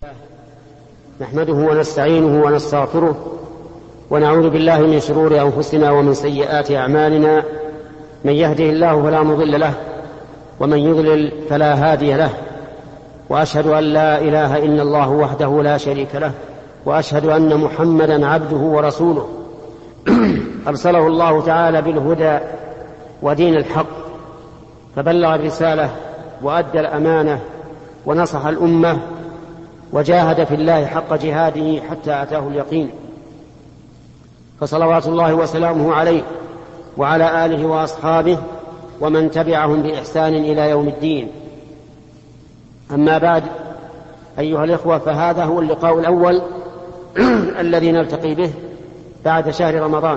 نحمده ونستعينه ونستغفره ونعوذ بالله من شرور أنفسنا ومن سيئات أعمالنا. من يهده الله فلا مضل له ومن يضلل فلا هادي له، وأشهد أن لا إله إلا الله وحده لا شريك له، وأشهد أن محمدا عبده ورسوله أرسله الله تعالى بالهدى ودين الحق، فبلغ الرسالة وأدى الأمانة ونصح الأمة وجاهد في الله حق جهاده حتى أتاه اليقين، فصلوات الله وسلامه عليه وعلى آله وأصحابه ومن تبعهم بإحسان إلى يوم الدين. أما بعد، أيها الإخوة، فهذا هو اللقاء الأول الذي نلتقي به بعد شهر رمضان.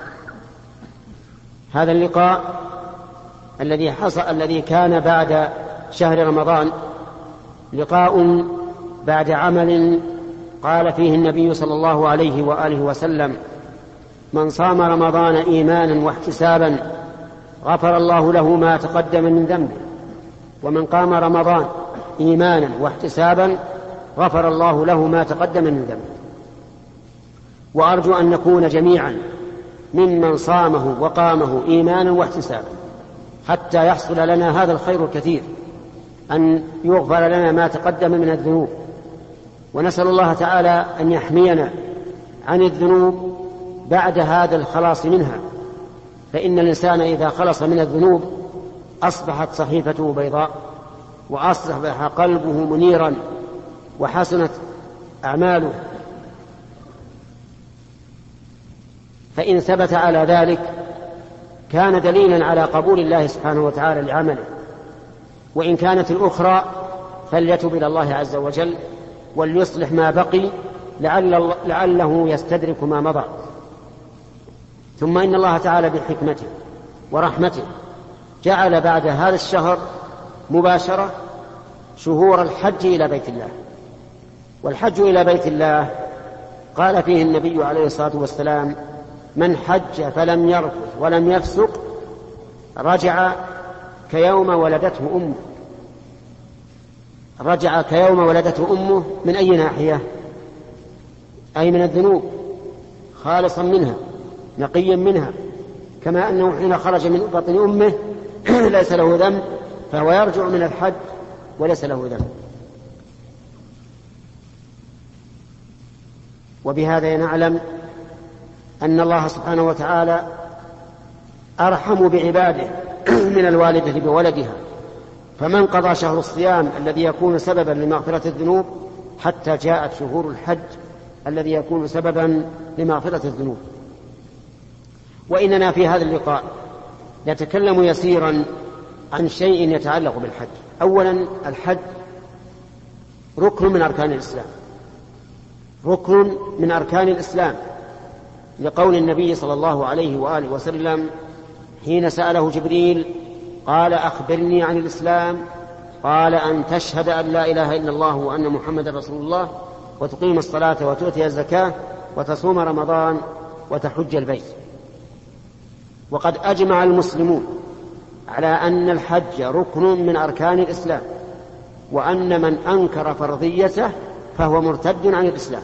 هذا اللقاء الذي كان بعد شهر رمضان لقاء بعد عمل قال فيه النبي صلى الله عليه وآله وسلم: من صام رمضان إيمانا واحتسابا غفر الله له ما تقدم من ذنبه، ومن قام رمضان إيمانا واحتسابا غفر الله له ما تقدم من ذنبه. وأرجو أن نكون جميعا ممن صامه وقامه إيمانا واحتسابا حتى يحصل لنا هذا الخير الكثير، أن يغفر لنا ما تقدم من الذنوب. ونسأل الله تعالى أن يحمينا عن الذنوب بعد هذا الخلاص منها، فإن الإنسان إذا خلص من الذنوب أصبحت صحيفته بيضاء، وأصبح قلبه منيرا، وحسنت أعماله. فإن ثبت على ذلك كان دليلا على قبول الله سبحانه وتعالى لعمله، وإن كانت الأخرى فليتب إلى الله عز وجل وليصلح ما بقي لعله يستدرك ما مضى. ثم إن الله تعالى بحكمته ورحمته جعل بعد هذا الشهر مباشرة شهور الحج إلى بيت الله. والحج إلى بيت الله قال فيه النبي عليه الصلاة والسلام: من حج فلم يرفث ولم يفسق رجع كيوم ولدته أمه. رجع كيوم ولدته أمه من أي ناحية؟ أي من الذنوب، خالصا منها نقيا منها، كما أنه حين خرج من بطن أمه ليس له ذنب، فهو يرجع من الحج وليس له ذنب. وبهذا نعلم أن الله سبحانه وتعالى أرحم بعباده من الوالدة بولدها، فمن قضى شهر الصيام الذي يكون سببا لمغفرة الذنوب حتى جاءت شهور الحج الذي يكون سببا لمغفرة الذنوب. وإننا في هذا اللقاء نتكلم يسيرا عن شيء يتعلق بالحج. أولا، الحج ركن من أركان الإسلام، ركن من أركان الإسلام، لقول النبي صلى الله عليه وآله وسلم حين سأله جبريل قال: أخبرني عن الإسلام. قال: أن تشهد أن لا إله إلا الله وأن محمد رسول الله، وتقيم الصلاة وتؤتي الزكاة وتصوم رمضان وتحج البيت. وقد أجمع المسلمون على أن الحج ركن من أركان الإسلام، وأن من أنكر فرضيته فهو مرتد عن الإسلام،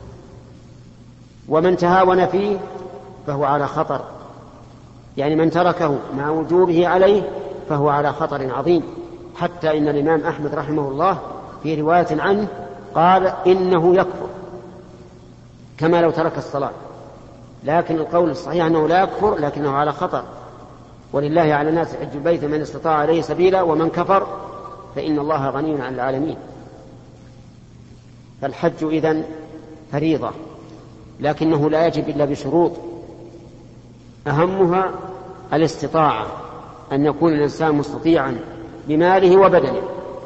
ومن تهاون فيه فهو على خطر، يعني من تركه مع وجوبه عليه فهو على خطر عظيم. حتى إن الإمام أحمد رحمه الله في رواية عنه قال إنه يكفر كما لو ترك الصلاة، لكن القول الصحيح أنه لا يكفر لكنه على خطر. ولله على الناس حج البيت من استطاع إليه سبيلا، ومن كفر فإن الله غني عن العالمين. فالحج إذن فريضة، لكنه لا يجب إلا بشروط، أهمها الاستطاعة، أن يكون الإنسان مستطيعا بماله وبدنه.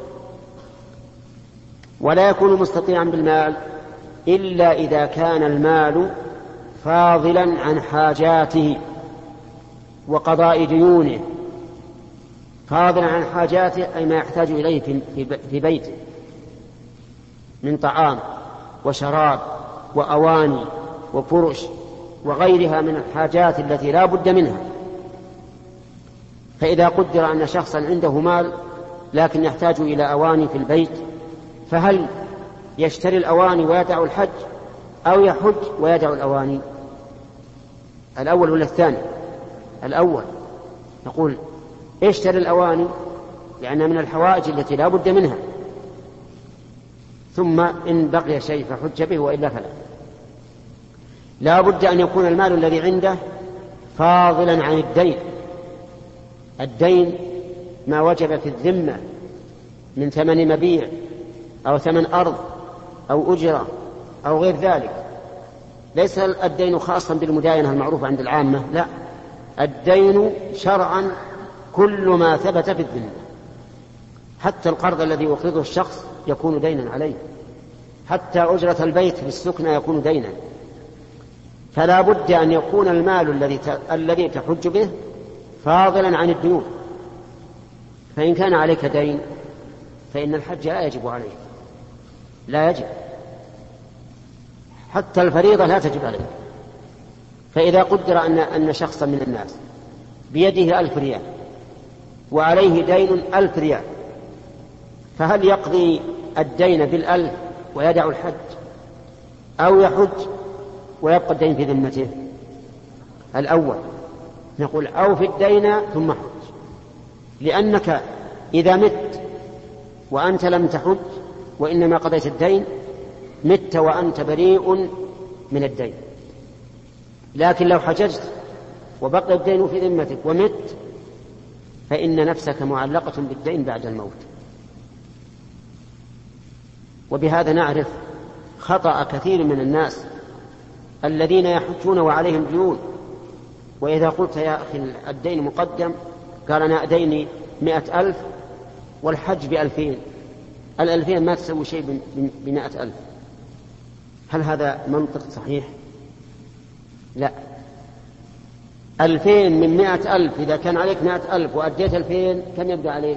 ولا يكون مستطيعا بالمال إلا إذا كان المال فاضلا عن حاجاته وقضاء ديونه. فاضلا عن حاجاته أي ما يحتاج إليه في بيته من طعام وشراب وأواني وفرش وغيرها من الحاجات التي لا بد منها. فإذا قدر أن شخصا عنده مال لكن يحتاج إلى أواني في البيت، فهل يشتري الأواني ويدع الحج، أو يحج ويدع الأواني؟ الأول ولا الثاني؟ الأول. نقول اشتري الأواني لأنها من الحوائج التي لا بد منها، ثم إن بقي شيء فحج به وإلا فلا. لا بد أن يكون المال الذي عنده فاضلا عن الدين. الدين ما وجب في الذمة من ثمن مبيع أو ثمن أرض أو أجرة أو غير ذلك. ليس الدين خاصا بالمداينة المعروفة عند العامة، لا، الدين شرعا كل ما ثبت في الذمة. حتى القرض الذي يقرضه الشخص يكون دينا عليه، حتى أجرة البيت في السكنة يكون دينا. فلا بد أن يكون المال الذي تحج به فاضلا عن الديون. فإن كان عليك دين فإن الحج لا يجب عليك، لا يجب، حتى الفريضة لا تجب عليك. فإذا قدر أن شخصا من الناس بيده 1000 ريال وعليه دين 1000 ريال، فهل يقضي الدين بال1000 ويدع الحج، أو يحج ويبقى الدين في ذمته؟ الأول. نقول أوف الدين ثم حج، لأنك إذا مت وأنت لم تحج وإنما قضيت الدين مت وأنت بريء من الدين. لكن لو حججت وبقى الدين في ذمتك ومت فإن نفسك معلقة بالدين بعد الموت. وبهذا نعرف خطأ كثير من الناس الذين يحجون وعليهم ديون، وإذا قلت يا أخي الدين مقدم، قال أنا ديني 100,000 والحج ب2000، 2000 ما تسوي شيء ب100,000. هل هذا منطق صحيح؟ لا. 2000 من 100,000، إذا كان عليك 100,000 وأديت 2000 كم يبقى عليك؟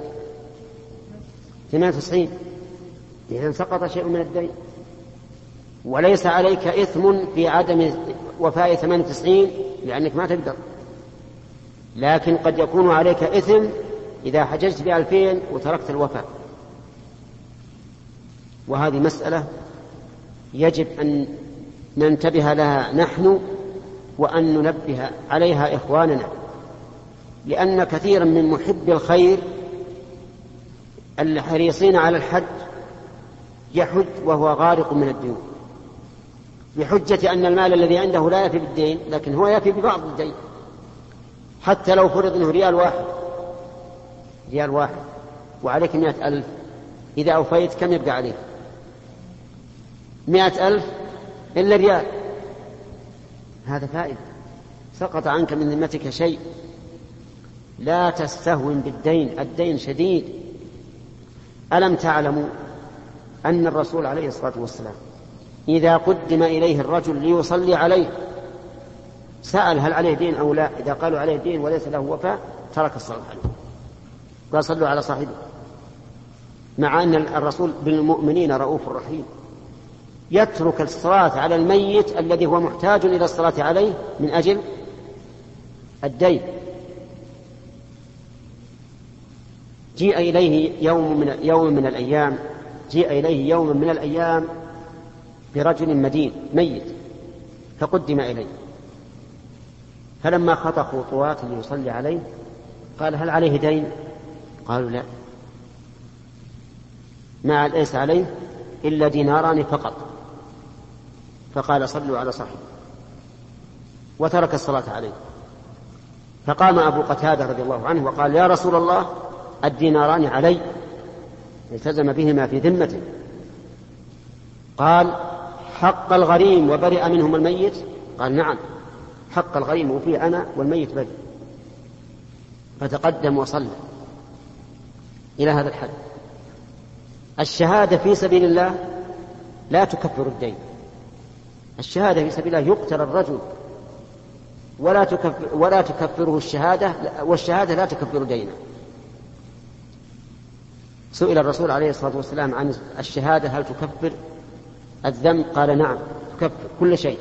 98. إذن سقط شيء من الدين. وليس عليك إثم في عدم وفاء 98 لأنك ما تقدر، لكن قد يكون عليك إثم إذا حججت ب2000 وتركت الوفاء. وهذه مسألة يجب أن ننتبه لها نحن وأن ننبه عليها إخواننا، لأن كثيرا من محب الخير الحريصين على الحج يحج وهو غارق من الديون، بحجة أن المال الذي عنده لا يفي بالدين، لكن هو يفي ببعض الدين. حتى لو فرض أنه ريال واحد وعليك 100,000، إذا أوفيت كم يبقى عليك؟ 100,000 إلا ريال. هذا فائدة، سقط عنك من ذمتك شيء. لا تستهون بالدين، الدين شديد. ألم تعلموا أن الرسول عليه الصلاة والسلام إذا قدم إليه الرجل ليصلي عليه سأل هل عليه دين أو لا؟ إذا قالوا عليه دين وليس له وفاء ترك الصلاة عليه، قال صلوا على صاحبه، مع أن الرسول بالمؤمنين رؤوف رحيم. يترك الصلاة على الميت الذي هو محتاج إلى الصلاة عليه من أجل الدين. جيء إليه يوم من الأيام برجل مدين ميت فقدم إليه، فلما خطى خطوات ليصلي عليه قال هل عليه دين؟ قالوا لا، ما ليس عليه إلا ديناران فقط. فقال صلوا على صاحبه وترك الصلاة عليه. فقام أبو قتادة رضي الله عنه وقال يا رسول الله الديناران علي، التزم بهما في ذمته. قال حق الغريم وبرئ منهم الميت؟ قال نعم، حق الغريم وفيه أنا والميت برئ. فتقدم وصلى إلى هذا الحد. الشهادة في سبيل الله لا تكفر الدين. الشهادة في سبيل الله يقتل الرجل ولا تكفره الشهادة، والشهادة لا تكفر دينه. سئل الرسول عليه الصلاة والسلام عن الشهادة هل تكفر الذنب؟ قال نعم تكفر كل شيء.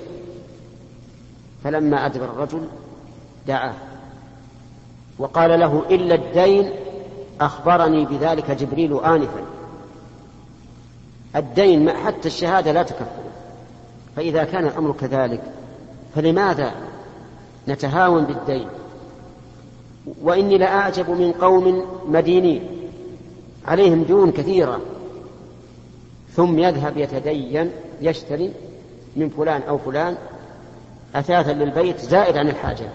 فلما أدبر الرجل دعاه وقال له إلا الدين، أخبرني بذلك جبريل آنفا. الدين حتى الشهادة لا تكفر. فإذا كان الأمر كذلك فلماذا نتهاون بالدين؟ وإني لأعجب من قوم مدينين عليهم ديون كثيرة ثم يذهب يتدين يشتري من فلان أو فلان أثاثا للبيت زائد عن الحاجة.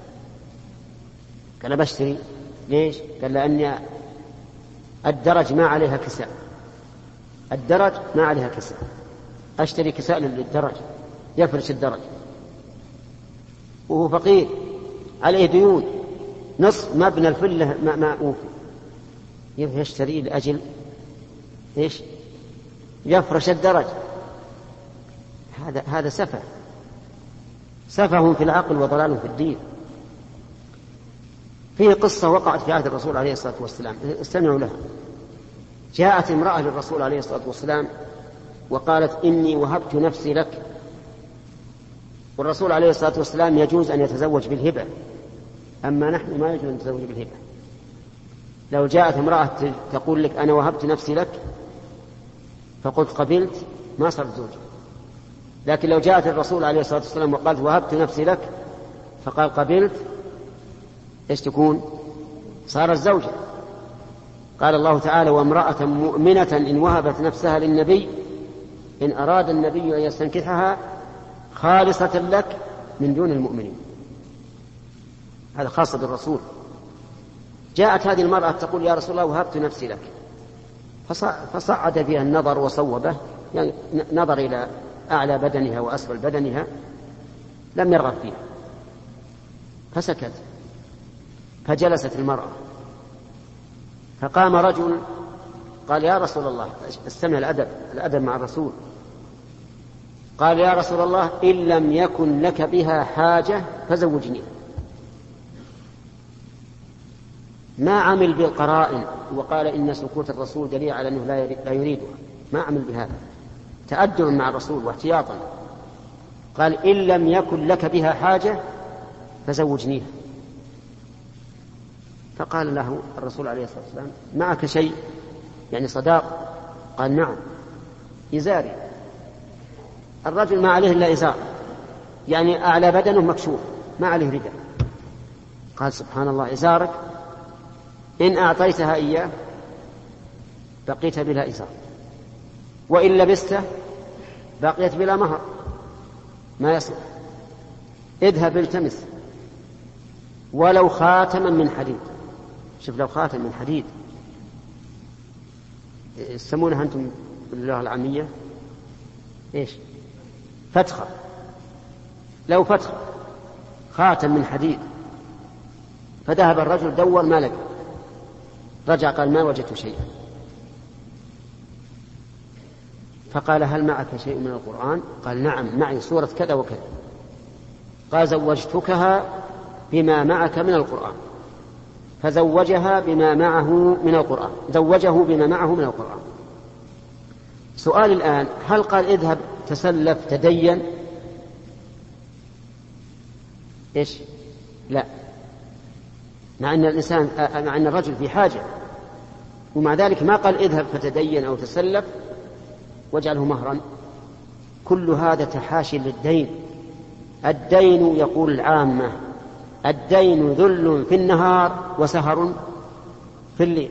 قال بشتري ليش؟ قال لأن الدرج ما عليها كساء، الدرج ما عليها كساء، أشتري كساء للدرج يفرش الدرج، وهو فقير عليه ديون نصف مبنى الفلة ما أوفي، يشتري لأجل إيش؟ يفرش الدرج. هذا سفه في العقل وضلال في الدين. فيه قصة وقعت في عهد الرسول عليه الصلاة والسلام، استمعوا لها. جاءت امرأة للرسول عليه الصلاة والسلام وقالت إني وهبت نفسي لك. والرسول عليه الصلاة والسلام يجوز أن يتزوج بالهبة، أما نحن ما يجوز أن نتزوج بالهبة. لو جاءت امرأة تقول لك أنا وهبت نفسي لك فقلت قبلت ما صرت زوجة. لكن لو جاءت الرسول عليه الصلاة والسلام وقالت وهبت نفسي لك فقال قبلت، إيش تكون؟ صارت زوجة. قال الله تعالى وامرأة مؤمنة إن وهبت نفسها للنبي إن أراد النبي أن يستنكحها خالصة لك من دون المؤمنين. هذا خاص بالرسول. جاءت هذه المرأة تقول يا رسول الله وهبت نفسي لك، فصعد فيها النظر وصوبه، يعني نظر إلى أعلى بدنها وأسفل بدنها لم يرغب فيها فسكت. فجلست المرأة فقام رجل قال يا رسول الله، استمع الأدب مع الرسول، قال يا رسول الله إن لم يكن لك بها حاجة فزوجني. ما عمل بالقرائن وقال إن سكوت الرسول دليل على أنه لا يريدها، ما عمل بهذا، تأدب مع الرسول واحتياطا. قال إن لم يكن لك بها حاجة فزوجنيها. فقال له الرسول عليه الصلاة والسلام معك شيء يعني صداق؟ قال نعم إزاري. الرجل ما عليه إلا إزار، يعني أعلى بدنه مكشوف ما عليه رداء. قال سبحان الله إزارك إن أعطيتها إياه بقيت بلا إزار، وإن لبسته بقيت بلا مهر، ما يصلح. اذهب التمس ولو خاتما من حديد. شوف لو خاتم من حديد، يسمونها أنتم باللغة العامية إيش؟ فتخة. لو فتخة خاتم من حديد. فذهب الرجل دور ما لقى، رجع قال ما وجدت شيئا. فقال هل معك شيء من القرآن؟ قال نعم معي سورة كذا وكذا. قال زوجتكها بما معك من القرآن. فزوجها بما معه من القرآن، زوجه بما معه من القرآن. سؤال الآن، هل قال اذهب تسلف تدين؟ إيش؟ لا، مع أن الرجل في حاجة، ومع ذلك ما قال اذهب فتدين أو تسلف واجعله مهرا. كل هذا تحاشي للدين. الدين يقول العامة الدين ذل في النهار وسهر في الليل،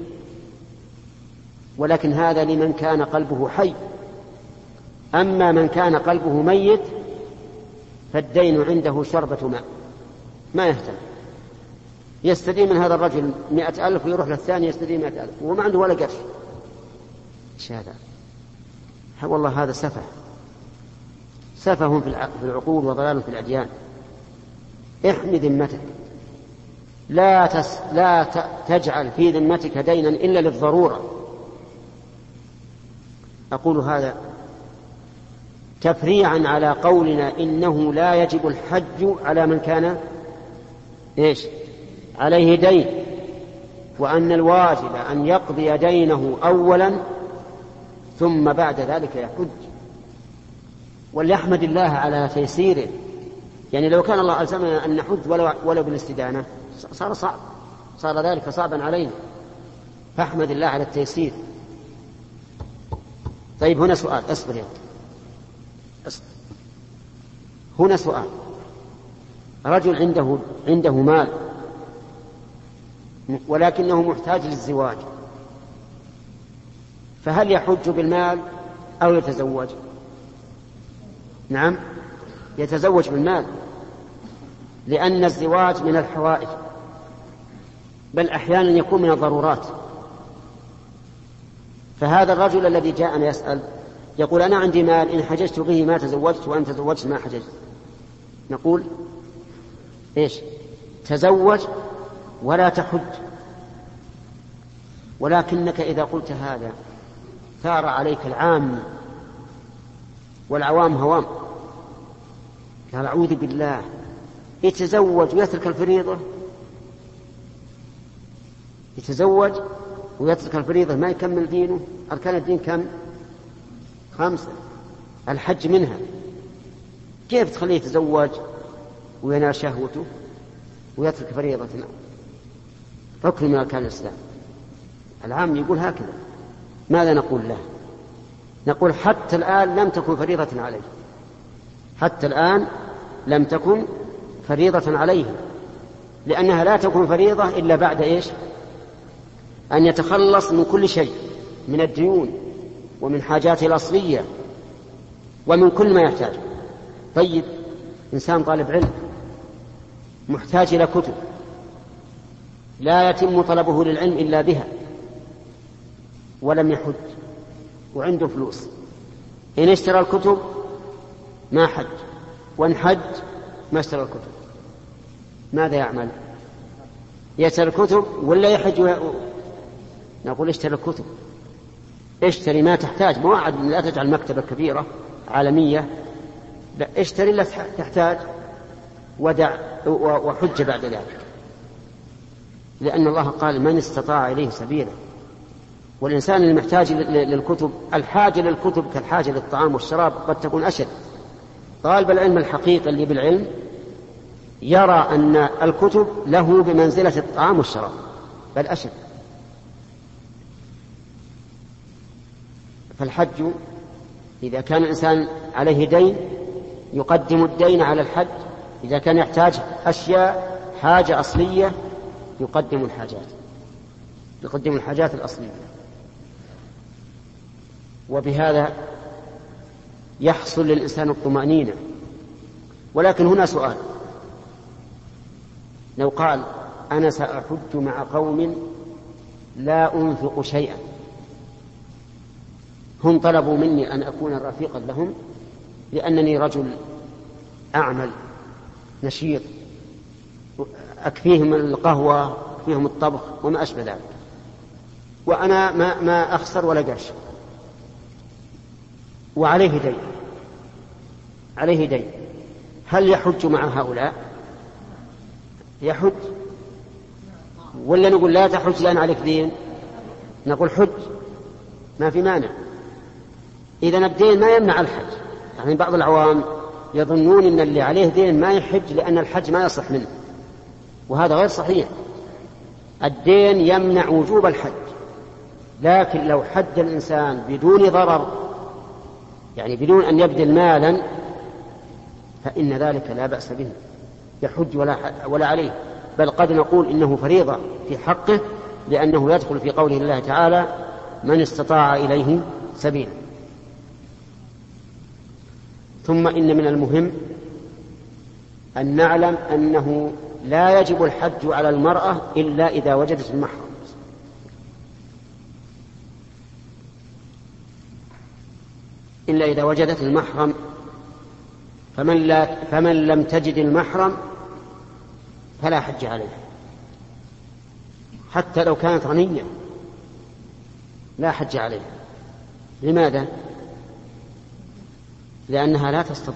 ولكن هذا لمن كان قلبه حي. أما من كان قلبه ميت فالدين عنده شربة ماء ما يهتم، يستدين من هذا الرجل 100,000 ويروح للثاني يستدين 100,000 وما عنده ولا قرش. ايش هذا؟ والله هذا سفه في العقول وضلال في الأديان. احمي ذمتك، لا تجعل في ذمتك دينا إلا للضرورة. أقول هذا تفريعا على قولنا إنه لا يجب الحج على من كان إيش؟ عليه دين، وأن الواجب أن يقضي دينه أولا ثم بعد ذلك يحج. وليحمد الله على تيسيره. يعني لو كان الله ألزمنا أن نحج ولو بالاستدانة صار ذلك صعبا علينا، فاحمد الله على التيسير. طيب هنا سؤال، اصبر يا أصبر. هنا سؤال، رجل عنده مال ولكنه محتاج للزواج، فهل يحج بالمال أو يتزوج؟ نعم، يتزوج بالمال، لأن الزواج من الحوائج، بل أحيانا يكون من الضرورات. فهذا الرجل الذي جاءنا يسأل يقول أنا عندي مال، إن حججت به ما تزوجت، وإن تزوجت ما حججت. نقول إيش؟ تزوج ولا تحج. ولكنك إذا قلت هذا ثار عليك العام، والعوام هوام، قال أعوذ بالله، يتزوج ويترك الفريضة، يتزوج ويترك الفريضة، ما يكمل دينه. أركان الدين كم؟ 5، الحج منها. كيف تخليه يتزوج وينال شهوته ويترك فريضتنا؟ ركن من أركان الإسلام. العام يقول هكذا. ماذا نقول له؟ نقول حتى الآن لم تكن فريضة عليه، حتى الآن لم تكن فريضة عليه، لأنها لا تكون فريضة إلا بعد إيش؟ أن يتخلص من كل شيء، من الديون ومن حاجاته الأصلية ومن كل ما يحتاج. طيب إنسان طالب علم محتاج إلى كتب، لا يتم طلبه للعلم إلا بها، ولم يحج وعنده فلوس، إن اشترى الكتب ما حج، وإن حج ما اشترى الكتب، ماذا يعمل؟ يشتري الكتب ولا يحج؟ نقول اشتري الكتب، اشتري ما تحتاج، موعد لا تجعل مكتبة كبيرة عالمية، لا، اشتري اللي تحتاج ودع وحج بعد ذلك، لأن الله قال من استطاع إليه سبيلا. والإنسان المحتاج للكتب، الحاجة للكتب كالحاجة للطعام والشراب، قد تكون أشد. طالب العلم الحقيقي اللي بالعلم يرى أن الكتب له بمنزلة الطعام والشراب، بل أشد. فالحج إذا كان الإنسان عليه دين يقدم الدين على الحج، إذا كان يحتاج أشياء حاجة أصلية يقدم الحاجات الأصلية. وبهذا يحصل للإنسان الطمأنينة. ولكن هنا سؤال، لو قال أنا سأحج مع قوم لا أنفق شيئا، هم طلبوا مني أن أكون رفيقا لهم لأنني رجل أعمل نشيط، أكفيهم القهوة، أكفيهم الطبخ وما أشبه ذلك، وأنا ما أخسر ولا قرش، وعليه دين، هل يحج مع هؤلاء؟ يحج؟ ولا نقول لا تحج لأن عليك دين؟ نقول حج، ما في مانع. إذن الدين ما يمنع الحج. يعني بعض العوام يظنون أن اللي عليه دين ما يحج لأن الحج ما يصح منه، وهذا غير صحيح. الدين يمنع وجوب الحج، لكن لو حج الإنسان بدون ضرر، يعني بدون أن يبذل مالا، فإن ذلك لا بأس به، يحج ولا عليه، بل قد نقول إنه فريضة في حقه، لأنه يدخل في قوله الله تعالى من استطاع إليه سبيلا. ثم إن من المهم أن نعلم أنه لا يجب الحج على المرأة إلا إذا وجدت المحرم، إلا إذا وجدت المحرم. فمن لم تجد المحرم فلا حج عليه، حتى لو كانت غنية لا حج عليه. لماذا؟ لأنها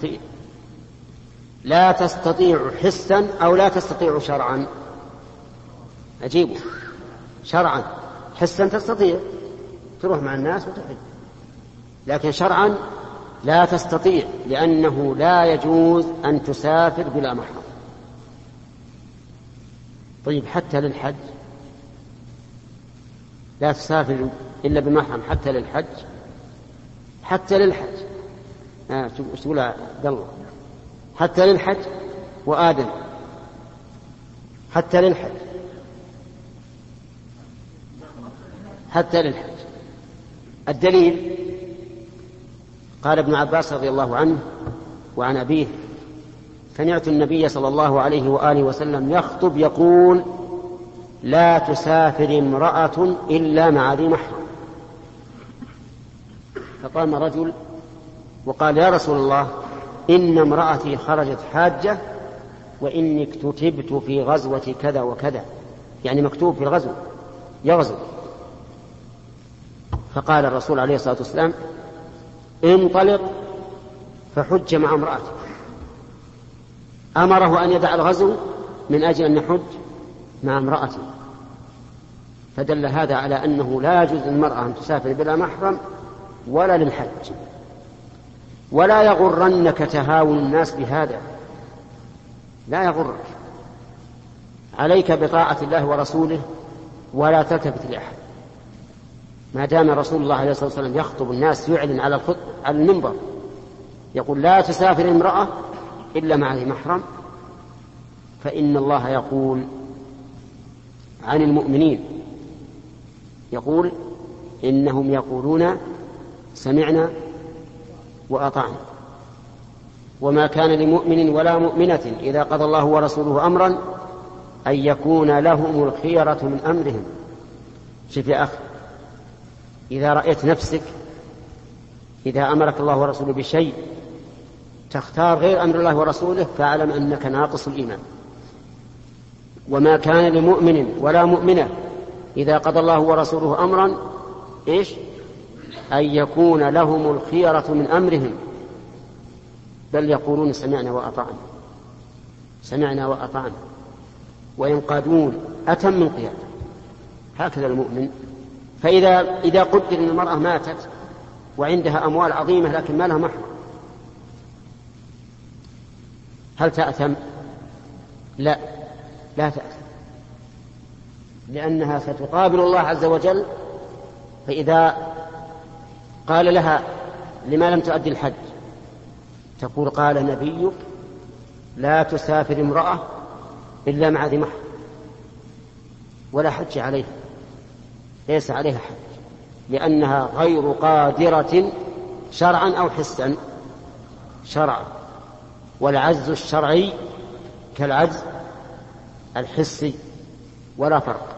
لا تستطيع حسا أو لا تستطيع شرعا. أجيبه شرعا، حسا تستطيع تروح مع الناس وتحج، لكن شرعا لا تستطيع، لأنه لا يجوز أن تسافر بلا محرم. طيب حتى للحج لا تسافر إلا بمحرم، حتى للحج، حتى للحج. ايش تقول عبد الله؟ حتى للحج وآدم حتى للحج، حتى للحج. الدليل قال ابن عباس رضي الله عنه وعن أبيه: سمعت النبي صلى الله عليه وآله وسلم يخطب يقول: لا تسافر امرأة إلا مع ذي محرم. فقام رجل وقال: يا رسول الله، إن امرأتي خرجت حاجة وإني اكتتبت في غزوة كذا وكذا، يعني مكتوب في الغزو يغزو. فقال الرسول عليه الصلاة والسلام: انطلق فحج مع امرأتك. أمره أن يدع الغزو من أجل أن يحج مع امرأته. فدل هذا على أنه لا يجوز للمرأة أن تسافر بلا محرم ولا للحج. ولا يغرنك تهاون الناس بهذا، لا يغرك، عليك بطاعة الله ورسوله ولا تلتفت لأحد. ما دام رسول الله عليه الصلاة والسلام يخطب الناس يعلن على المنبر يقول: لا تسافر امرأة إلا مع ذي محرم، فإن الله يقول عن المؤمنين، يقول: إنهم يقولون سمعنا وأطعنا وما كان لمؤمن ولا مؤمنة إذا قضى الله ورسوله أمرا أن يكون لهم الخيرة من أمرهم. شوف يا أخي، إذا رأيت نفسك إذا أمرك الله ورسوله بشيء تختار غير أمر الله ورسوله فاعلم أنك ناقص الإيمان. وما كان لمؤمن ولا مؤمنة إذا قضى الله ورسوله أمرا أن يكون لهم الخيرة من أمرهم، بل يقولون سمعنا وأطعنا، سمعنا وأطعنا، وينقادون أتم من قيادة. هكذا المؤمن. فإذا قدر أن المرأة ماتت وعندها أموال عظيمة لكن ما لها محرم، هل تأثم؟ لا تأثم، لأنها ستقابل الله عز وجل. فإذا قال لها: لما لم تؤدي الحج؟ تقول: قال نبيك: لا تسافر امرأة إلا مع ذي محرم، ولا حج عليها، ليس عليها حج، لأنها غير قادرة شرعا أو حسا. شرعا، والعجز الشرعي كالعجز الحسي ولا فرق.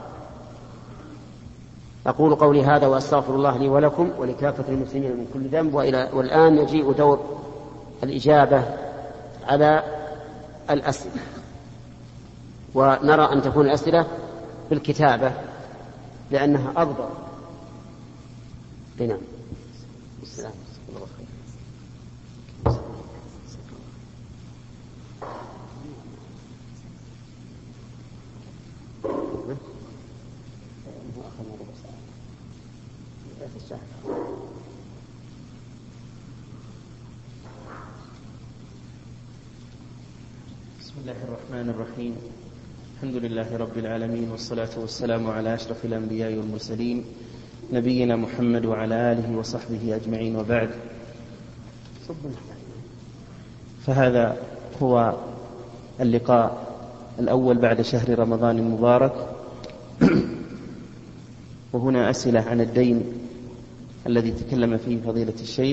أقول قولي هذا وأستغفر الله لي ولكم ولكافة المسلمين من كل ذنب. والآن يجيء دور الإجابة على الأسئلة، ونرى أن تكون الأسئلة بالكتابة لأنها أفضل. نعم. السلام. بسم الله الرحمن الرحيم. الحمد لله رب العالمين، والصلاة والسلام على أشرف الأنبياء والمرسلين نبينا محمد وعلى آله وصحبه أجمعين، وبعد. فهذا هو اللقاء الأول بعد شهر رمضان المبارك، وهنا أسئلة عن الدين الذي تكلم فيه فضيلة الشيخ.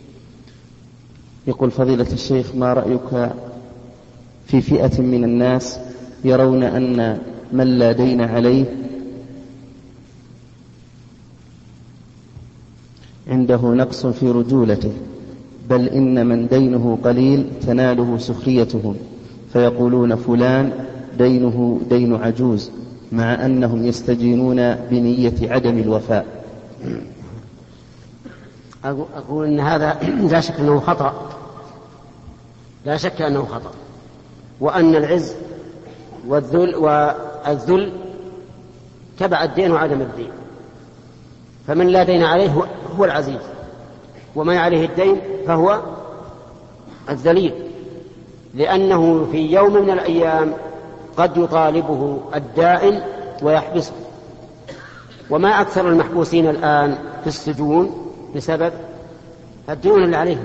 يقول فضيلة الشيخ: ما رأيك في فئة من الناس يرون أن من لا دين عليه عنده نقص في رجولته، بل إن من دينه قليل تناله سخريتهم، فيقولون فلان دينه دين عجوز، مع أنهم يستجينون بنية عدم الوفاء؟ أقول إن هذا لا شك أنه خطأ، لا شك أنه خطأ، وأن العز والذل تبع الدين وعدم الدين. فمن لا دين عليه هو العزيز، ومن عليه الدين فهو الذليل، لأنه في يوم من الأيام قد يطالبه الدائن ويحبسه. وما أكثر المحبوسين الآن في السجون بسبب الديون اللي عليه.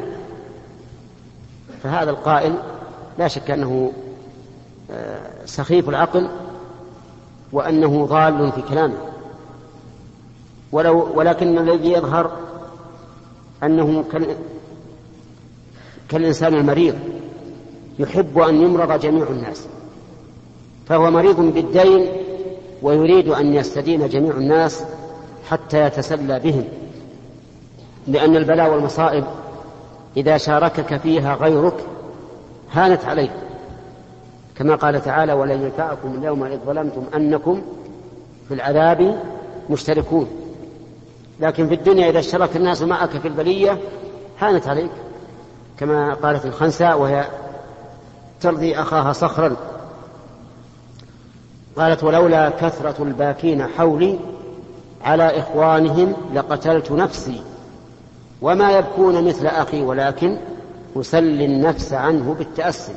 فهذا القائل لا شك أنه سخيف العقل وأنه ضال في كلامه، ولكن الذي يظهر أنه كالإنسان المريض يحب أن يمرض جميع الناس، فهو مريض بالدين ويريد أن يستدين جميع الناس حتى يتسلى بهم، لأن البلاء والمصائب إذا شاركك فيها غيرك هانت عليك، كما قال تعالى: ولن ينفعكم اليوم إذ ظلمتم أنكم في العذاب مشتركون. لكن في الدنيا إذا اشترك الناس معك في البلية هانت عليك، كما قالت الخنساء وهي ترضي أخاها صخرا، قالت: ولولا كثرة الباكين حولي على إخوانهم لقتلت نفسي وما يبكون مثل أخي ولكن أسلي النفس عنه بالتأسي.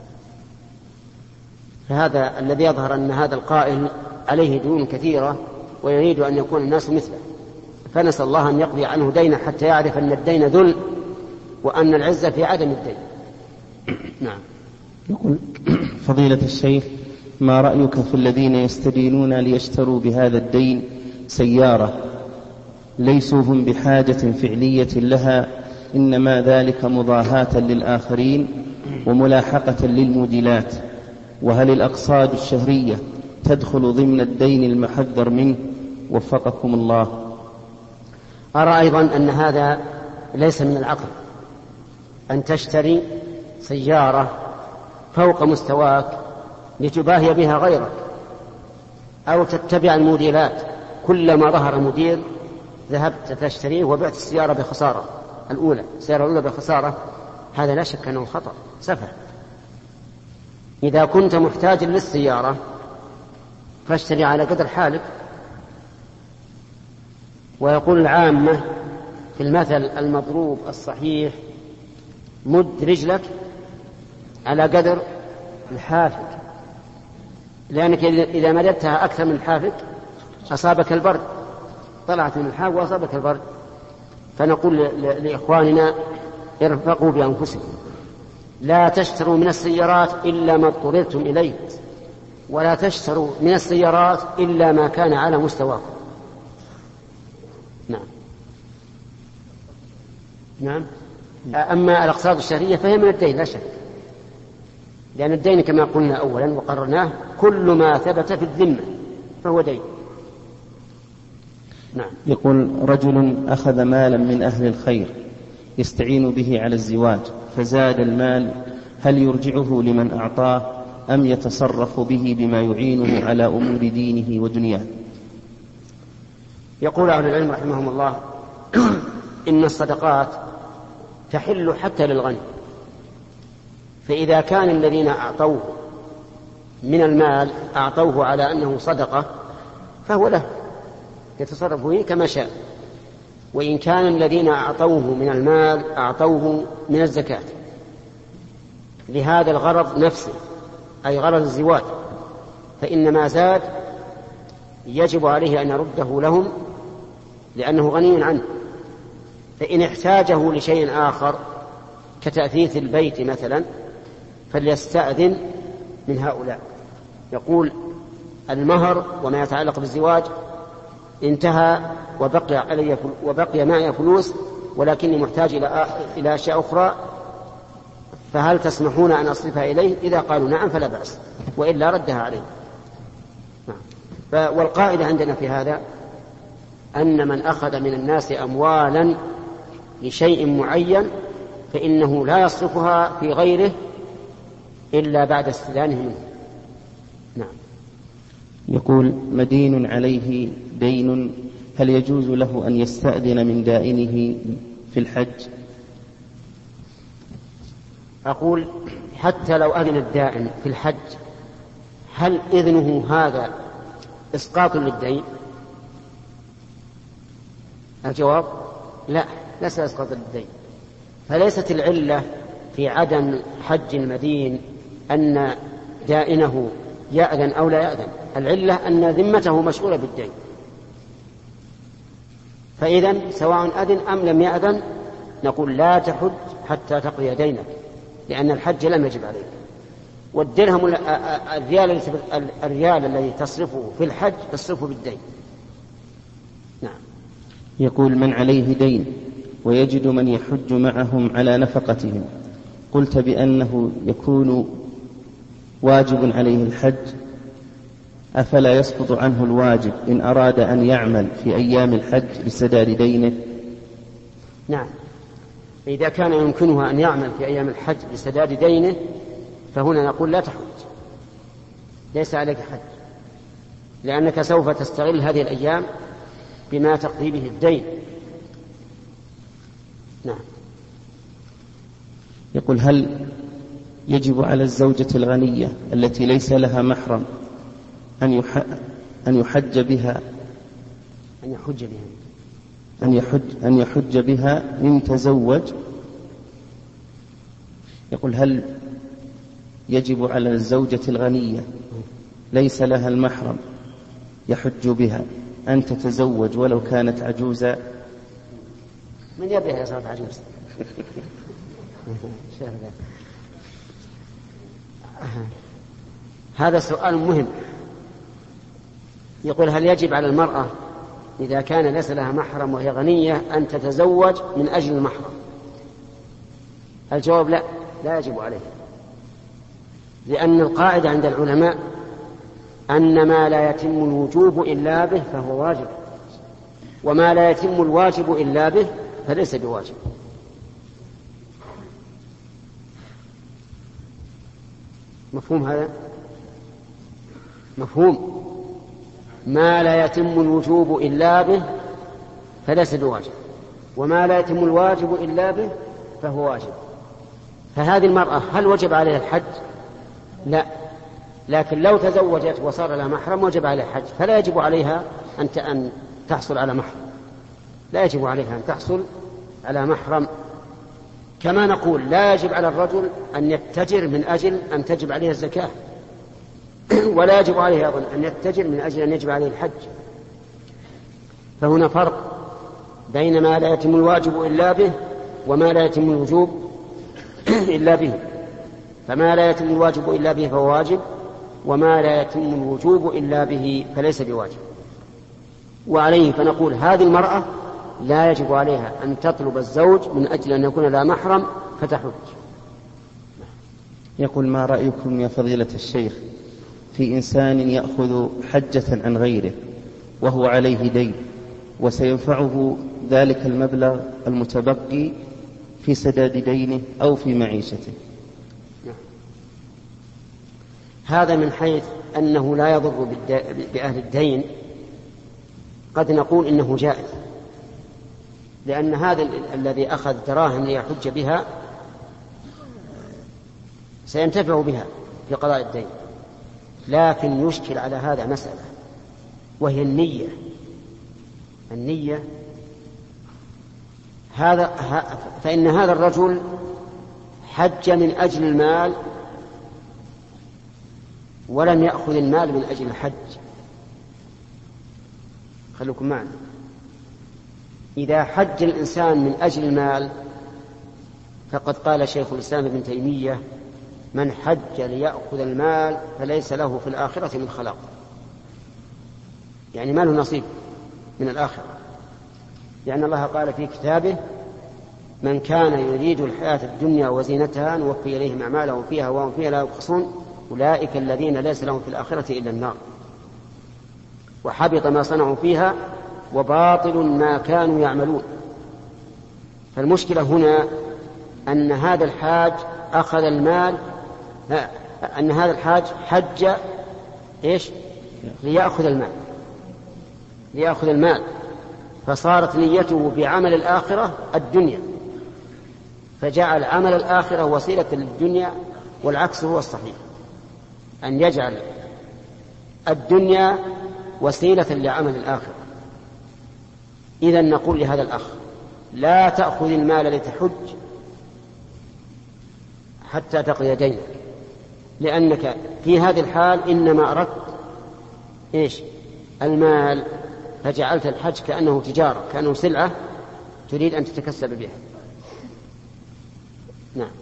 فهذا الذي يظهر أن هذا القائل عليه ديون كثيرة ويريد أن يكون الناس مثله، فنسأل الله أن يقضي عنه دينه حتى يعرف أن الدين ذل وأن العزة في عدم الدين. نعم. يقول: فضيلة الشيخ، ما رأيك في الذين يستدينون ليشتروا بهذا الدين سيارة ليسوا هم بحاجة فعلية لها، إنما ذلك مضاهاة للآخرين وملاحقة للموديلات؟ وهل الأقساط الشهرية تدخل ضمن الدين المحذر منه؟ وفقكم الله. أرى أيضا أن هذا ليس من العقل، أن تشتري سيارة فوق مستواك لتباهي بها غيرك، أو تتبع الموديلات، كلما ظهر موديل ذهبت تشتريه وبعت السيارة بخسارة السيارة الأولى بخسارة. هذا لا شك أنه خطأ سفه. إذا كنت محتاجا للسيارة فاشتري على قدر حالك. ويقول العامة في المثل المضروب الصحيح: مد رجلك على قدر الحافك، لأنك إذا مددتها أكثر من الحافك أصابك البرد، طلعت من الحاف وأصابك البرد. فنقول لإخواننا: ارفقوا بأنفسكم، لا تشتروا من السيارات إلا ما اضطررتم إليه، ولا تشتروا من السيارات إلا ما كان على مستواكم. نعم. أما الأقساط الشهرية فهي من الدين لا شك، لأن الدين كما قلنا أولا وقررناه كل ما ثبت في الذمة فهو دين. نعم. يقول: رجل أخذ مالا من أهل الخير يستعين به على الزواج فزاد المال، هل يرجعه لمن أعطاه أم يتصرف به بما يعينه على أمور دينه ودنياه؟ يقول أهل العلم رحمهم الله: إن الصدقات تحل حتى للغني، فإذا كان الذين أعطوه من المال أعطوه على أنه صدقة فهو له يتصرف به كما شاء، وإن كان الذين أعطوه من المال أعطوه من الزكاة لهذا الغرض نفسه، أي غرض الزواج، فإن ما زاد يجب عليه أن يرده لهم لأنه غني عنه. فإن احتاجه لشيء آخر كتأثيث البيت مثلا فليستأذن من هؤلاء. يقول: المهر وما يتعلق بالزواج انتهى وبقي معي فلوس ولكني محتاج إلى أشياء أخرى، فهل تسمحون أن أصرفها إليه؟ إذا قالوا نعم فلا بأس، وإلا ردها عليه. والقاعدة عندنا في هذا أن من أخذ من الناس أموالا لشيء معين فإنه لا يصرفها في غيره إلا بعد استئذانه منه. نعم. يقول: مدين عليه دين، هل يجوز له أن يستأذن من دائنه في الحج؟ أقول: حتى لو أذن الدائن في الحج هل إذنه هذا إسقاط للدين؟ الجواب: لا، ليس إسقاط للدين. فليست العلة في عدم حج المدين أن دائنه يأذن أو لا يأذن، العلة أن ذمته مشغولة بالدين، فإذن سواء أذن أم لم يأذن نقول لا تحج حتى تقضي دينك، لأن الحج لم يجب عليك. والدرهم الريال الذي تصرفه في الحج تصرفه بالدين. نعم. يقول: من عليه دين ويجد من يحج معهم على نفقتهم، قلت بأنه يكون واجب عليه الحج، أفلا يسقط عنه الواجب إن أراد أن يعمل في أيام الحج لسداد دينه؟ نعم، إذا كان يمكنه أن يعمل في أيام الحج لسداد دينه فهنا نقول لا تحج، ليس عليك حج، لأنك سوف تستغل هذه الأيام بما تقضي به الدين. نعم. يقول: هل يجب على الزوجة الغنية التي ليس لها محرم أن يحج بها إن تزوج؟ يقول: هل يجب على الزوجة الغنية ليس لها المحرم يحج بها أن تتزوج ولو كانت عجوزا؟ من يبيها يا صاحب عجوز؟ هذا سؤال مهم. يقول: هل يجب على المرأة إذا كان ليس لها محرم وهي غنية أن تتزوج من أجل المحرم؟ الجواب: لا يجب عليها، لأن القاعدة عند العلماء أن ما لا يتم الوجوب إلا به فهو واجب، وما لا يتم الواجب إلا به فليس بواجب. مفهوم هذا؟ مفهوم. ما لا يتم الوجوب إلا به فليس بواجب، وما لا يتم الواجب إلا به فهو واجب. فهذه المرأة هل وجب عليها الحج؟ لا، لكن لو تزوجت وصار لها محرم وجب عليها الحج، فلا يجب عليها أن تحصل على محرم، لا يجب عليها أن تحصل على محرم. كما نقول لا يجب على الرجل أن يتجر من أجل أن تجب عليه الزكاة، ولا يجب عليه أيضا أن يتجر من أجل أن يجب عليه الحج. فهنا فرق بين ما لا يتم الواجب إلا به وما لا يتم الوجوب إلا به. فما لا يتم الواجب إلا به فهو واجب، وما لا يتم الوجوب إلا به فليس بواجب. وعليه فنقول هذه المرأة لا يجب عليها أن تطلب الزوج من أجل أن يكون لها محرم فتحج. يقول: ما رأيكم يا فضيلة الشيخ في إنسان يأخذ حجة عن غيره وهو عليه دين وسينفعه ذلك المبلغ المتبقي في سداد دينه أو في معيشته؟ هذا من حيث أنه لا يضر بأهل الدين قد نقول إنه جائز، لأن هذا الذي أخذ دراهم ليحج بها سينتفع بها في قضاء الدين. لكن يشكل على هذا مسألة، وهي النية. فإن هذا الرجل حج من أجل المال ولم يأخذ المال من أجل الحج. خلوكم معنا. إذا حج الإنسان من أجل المال فقد قال شيخ الإسلام ابن تيمية: من حج ليأخذ المال فليس له في الآخرة من خلاق، يعني ما له نصيب من الآخرة، لأن الله قال في كتابه: من كان يريد الحياة الدنيا وزينتها نوفي إليهم أعمالهم فيها وهم فيها لا يبخسون أولئك الذين ليس لهم في الآخرة إلا النار وحبط ما صنعوا فيها وباطل ما كانوا يعملون. فالمشكلة هنا أن هذا الحاج أخذ المال، أن هذا الحاج حج ليأخذ المال، فصارت نيته بعمل الآخرة الدنيا، فجعل عمل الآخرة وسيلة للدنيا، والعكس هو الصحيح، أن يجعل الدنيا وسيلة لعمل الآخرة. إذن نقول لهذا الأخ: لا تأخذ المال لتحج حتى تقضي دينك، لأنك في هذه الحال إنما أردت المال، فجعلت الحج كأنه تجارة، كأنه سلعة تريد أن تتكسب بها. نعم.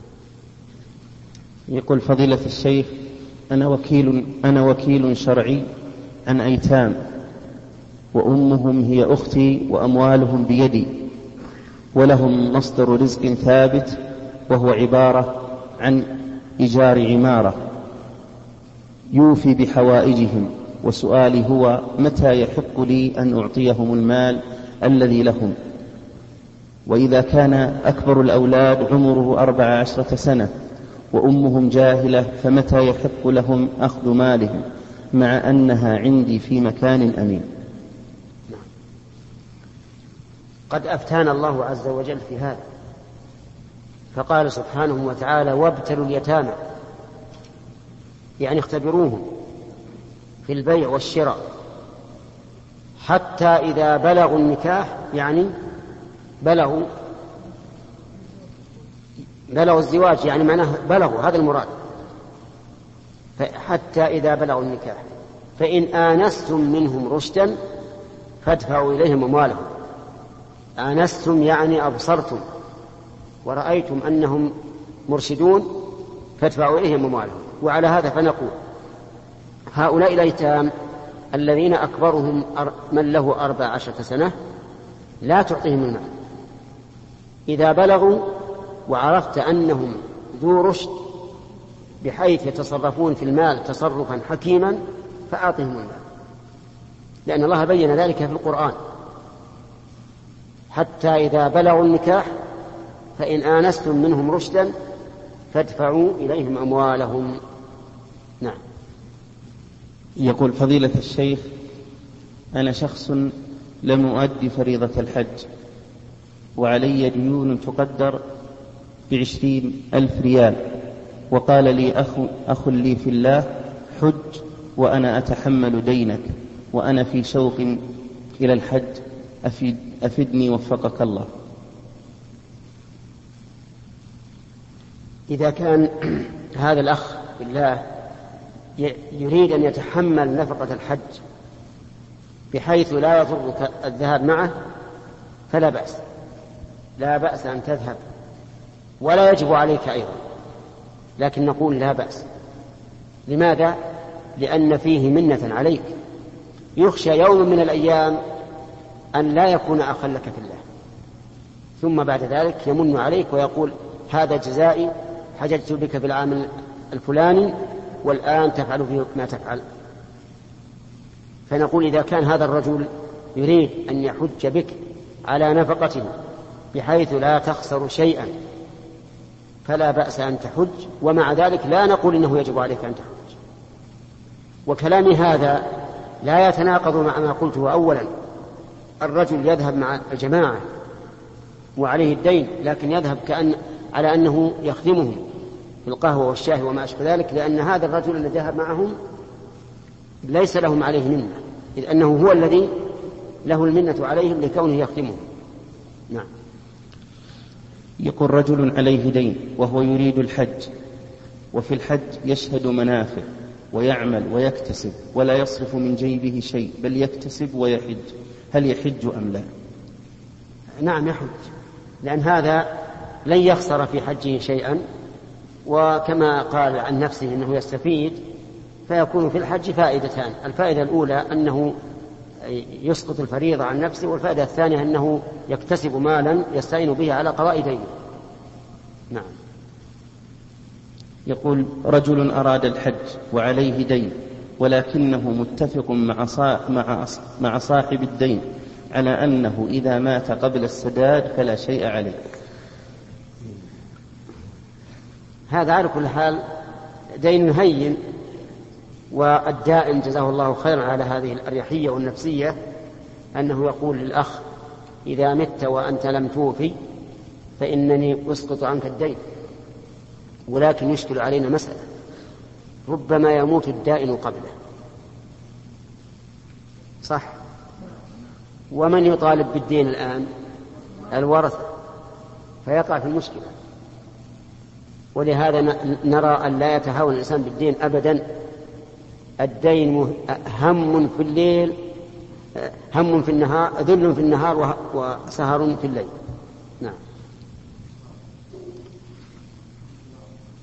يقول فضيلة الشيخ: أنا وكيل شرعي عن أيتام، وأمهم هي أختي، وأموالهم بيدي، ولهم مصدر رزق ثابت وهو عبارة عن إيجار عمارة يوفي بحوائجهم، وسؤالي هو: متى يحق لي أن أعطيهم المال الذي لهم؟ وإذا كان أكبر الأولاد عمره 14 سنة وأمهم جاهلة، فمتى يحق لهم أخذ مالهم مع أنها عندي في مكان أمين؟ قد أفتانا الله عز وجل في هذا، فقال سبحانه وتعالى: وابتلوا اليتامى، يعني اختبروهم في البيع والشراء حتى إذا بلغوا النكاح، يعني بلغوا الزواج، يعني معناه بلغوا، هذا المراد. حتى إذا بلغوا النكاح فإن آنستم منهم رشدا فادفعوا إليهم أموالهم. آنستم يعني أبصرتم ورأيتم أنهم مرشدون فادفعوا إليهم أموالهم. وعلى هذا فنقول: هؤلاء الأيتام الذين أكبرهم من له 14 سنة لا تعطيهم المال. إذا بلغوا وعرفت أنهم ذو رشد بحيث يتصرفون في المال تصرفا حكيما فأعطهم المال، لأن الله بين ذلك في القرآن: حتى إذا بلغوا النكاح فإن آنستم منهم رشدا فادفعوا إليهم أموالهم. نعم. يقول فضيلة الشيخ: أنا شخص لم أؤدي فريضة الحج، وعلي ديون تقدر ب20,000 ريال، وقال لي أخ لي في الله: حج وأنا أتحمل دينك، وأنا في شوق إلى الحج، أفدني وفقك الله. إذا كان هذا الأخ بالله يريد أن يتحمل نفقة الحج بحيث لا يضرك الذهاب معه فلا بأس، لا بأس أن تذهب، ولا يجب عليك أيضا، لكن نقول لا بأس. لماذا؟ لأن فيه منة عليك، يخشى يوم من الأيام أن لا يكون أخا لك في الله، ثم بعد ذلك يمن عليك ويقول: هذا جزائي، حججت بك في العام الفلاني والآن تفعل فيه ما تفعل. فنقول: إذا كان هذا الرجل يريد أن يحج بك على نفقته بحيث لا تخسر شيئا فلا بأس أن تحج، ومع ذلك لا نقول إنه يجب عليك أن تحج. وكلامي هذا لا يتناقض مع ما قلته أولا: الرجل يذهب مع الجماعة وعليه الدين، لكن يذهب على أنه يخدمهم في القهوة والشاي وما أشبه ذلك، لأن هذا الرجل الذي ذهب معهم ليس لهم عليه منة، إذ أنه هو الذي له المنة عليهم لكونه يخدمهم. نعم. يقول: رجل عليه دين وهو يريد الحج، وفي الحج يشهد منافع ويعمل ويكتسب ولا يصرف من جيبه شيء، بل يكتسب ويحج، هل يحج أم لا؟ نعم يحج، لأن هذا لن يخسر في حجه شيئا، وكما قال عن نفسه أنه يستفيد، فيكون في الحج فائدتان: الفائدة الأولى أنه يسقط الفريضة عن نفسه، والفائدة الثانية أنه يكتسب مالا يستعين به على قضاء دينه. نعم. يقول: رجل أراد الحج وعليه دين، ولكنه متفق مع صاحب الدين على أنه إذا مات قبل السداد فلا شيء عليه. هذا على كل حال دين هين، والدائم جزاه الله خيرا على هذه الأريحية والنفسية أنه يقول للأخ: إذا مت وأنت لم توفي فإنني أسقط عنك الدين. ولكن يشكل علينا مسألة: ربما يموت الدائن قبله، صح؟ ومن يطالب بالدين الآن؟ الورثة، فيقع في المشكلة. ولهذا نرى أن لا يتهاون الإنسان بالدين أبدا. الدين هم في الليل، هم في النهار، ذل في النهار وسهر في الليل. نعم.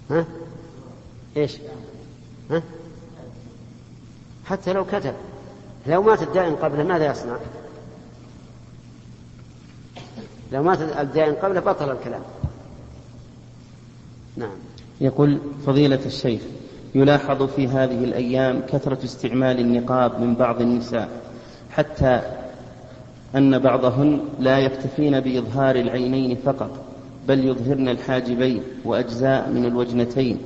ها؟ إيش؟ ها؟ حتى لو كتب، لو مات الدائن قبله ماذا يصنع؟ لو مات الدائن قبله بطل الكلام. نعم. يقول فضيلة الشيخ: يلاحظ في هذه الأيام كثرة استعمال النقاب من بعض النساء، حتى أن بعضهن لا يكتفين بإظهار العينين فقط، بل يظهرن الحاجبين وأجزاء من الوجنتين،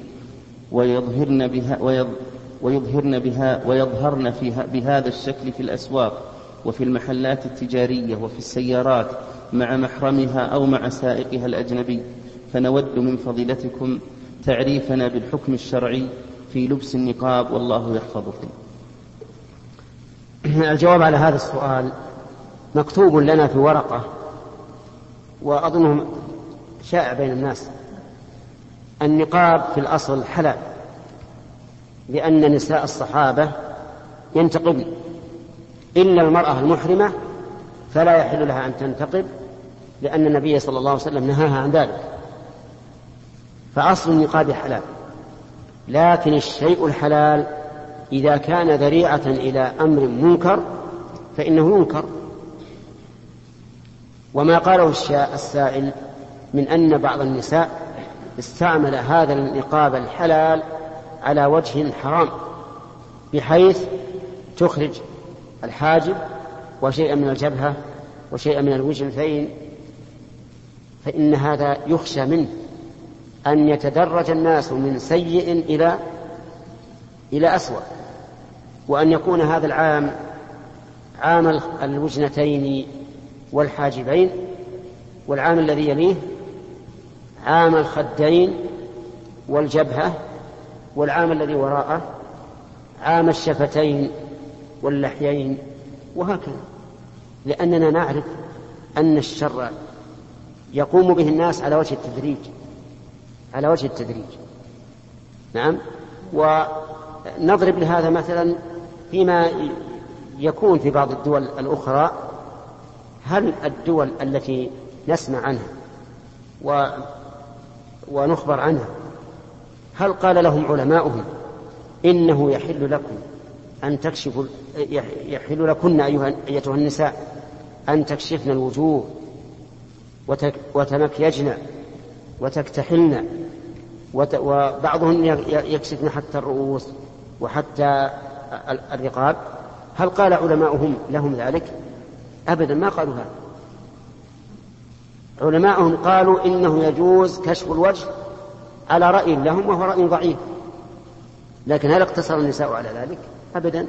ويظهرن بهذا الشكل في الأسواق وفي المحلات التجارية وفي السيارات مع محرمها أو مع سائقها الأجنبي. فنود من فضيلتكم تعريفنا بالحكم الشرعي في لبس النقاب، والله يحفظكم. الجواب على هذا السؤال مكتوب لنا في ورقة، وأظنه شائع بين الناس. النقاب في الأصل حلال، لأن نساء الصحابة ينتقبن، إلا المرأة المحرمة فلا يحل لها أن تنتقب، لأن النبي صلى الله عليه وسلم نهاها عن ذلك. فأصل النقاب حلال، لكن الشيء الحلال إذا كان ذريعة إلى أمر منكر فإنه ينكر. وما قاله السائل من أن بعض النساء استعمل هذا النقاب الحلال على وجه حرام، بحيث تخرج الحاجب وشيئا من الجبهة وشيئا من الوجنتين، فإن هذا يخشى منه أن يتدرج الناس من سيء إلى أسوأ، وأن يكون هذا العام عام الوجنتين والحاجبين، والعام الذي يليه عام الخدين والجبهة، والعام الذي وراءه عام الشفتين واللحيين، وهكذا. لأننا نعرف أن الشر يقوم به الناس على وجه التدريج. نعم. ونضرب لهذا مثلا فيما يكون في بعض الدول الأخرى. هل الدول التي نسمع عنها ونخبر عنها، هل قال لهم علماؤهم إنه يحل لكن أيتها النساء أن تكشفن الوجوه وتمكيجن وتكتحلن، وبعضهم يكشفن حتى الرؤوس وحتى الرقاب؟ هل قال علماؤهم لهم ذلك؟ أبدا، ما قالوا هذا. علماؤهم قالوا إنه يجوز كشف الوجه على رأي لهم، وهو رأي ضعيف. لكن هل اقتصر النساء على ذلك؟ أبدا.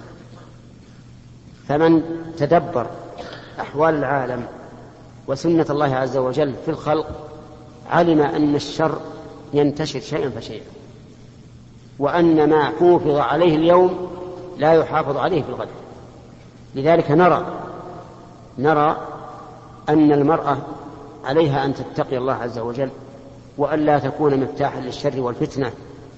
فمن تدبر أحوال العالم وسنة الله عز وجل في الخلق علم أن الشر ينتشر شيئا فشيئا، وأن ما حافظ عليه اليوم لا يحافظ عليه في الغد. لذلك نرى أن المرأة عليها أن تتقي الله عز وجل، وأن لا تكون مفتاحا للشر والفتنة،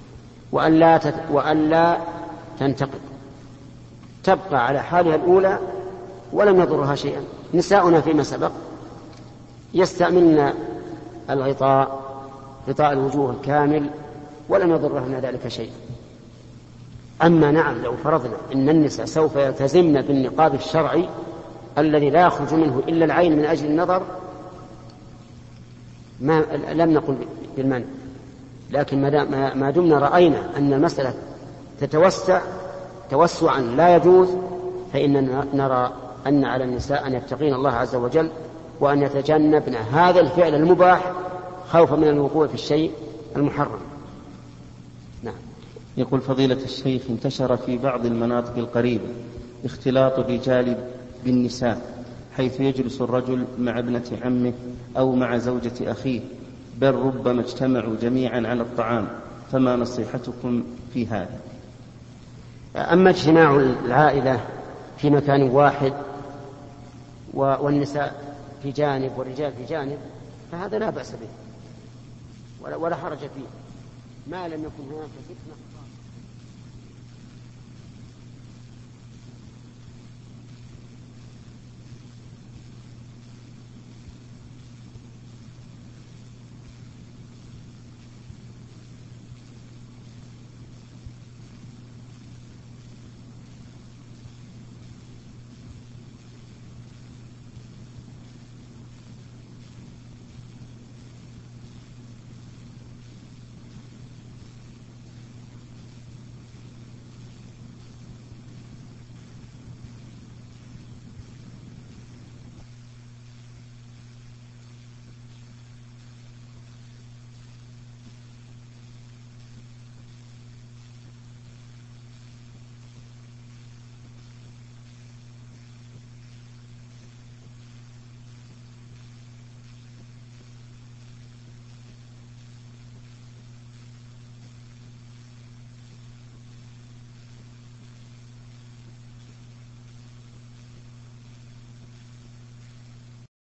وأن لا تنتقد، تبقى على حالها الأولى ولم يضرها شيئا. نساؤنا فيما سبق يستعملن غطاء الوجوه الكامل ولم يضرهن ذلك شيء. أما نعم، لو فرضنا أن النساء سوف يلتزمن بالنقاب الشرعي الذي لا يخرج منه إلا العين من أجل النظر، لم نقل بالمنع، لكن ما دمنا رأينا أن المسألة تتوسع توسعا لا يجوز، فإننا نرى أن على النساء أن يتقين الله عز وجل، وأن يتجنبن هذا الفعل المباح خوفا من الوقوع في الشيء المحرم. نعم. يقول فضيلة الشيخ: انتشر في بعض المناطق القريبة اختلاط الرجال بالنساء، حيث يجلس الرجل مع ابنة عمه أو مع زوجة أخيه، بل ربما اجتمعوا جميعا على الطعام، فما نصيحتكم في هذا؟ أما اجتماع العائلة في مكان واحد والنساء في جانب والرجال في جانب فهذا لا بأس به ولا حرج فيه، ما لم يكن هناك فتنة.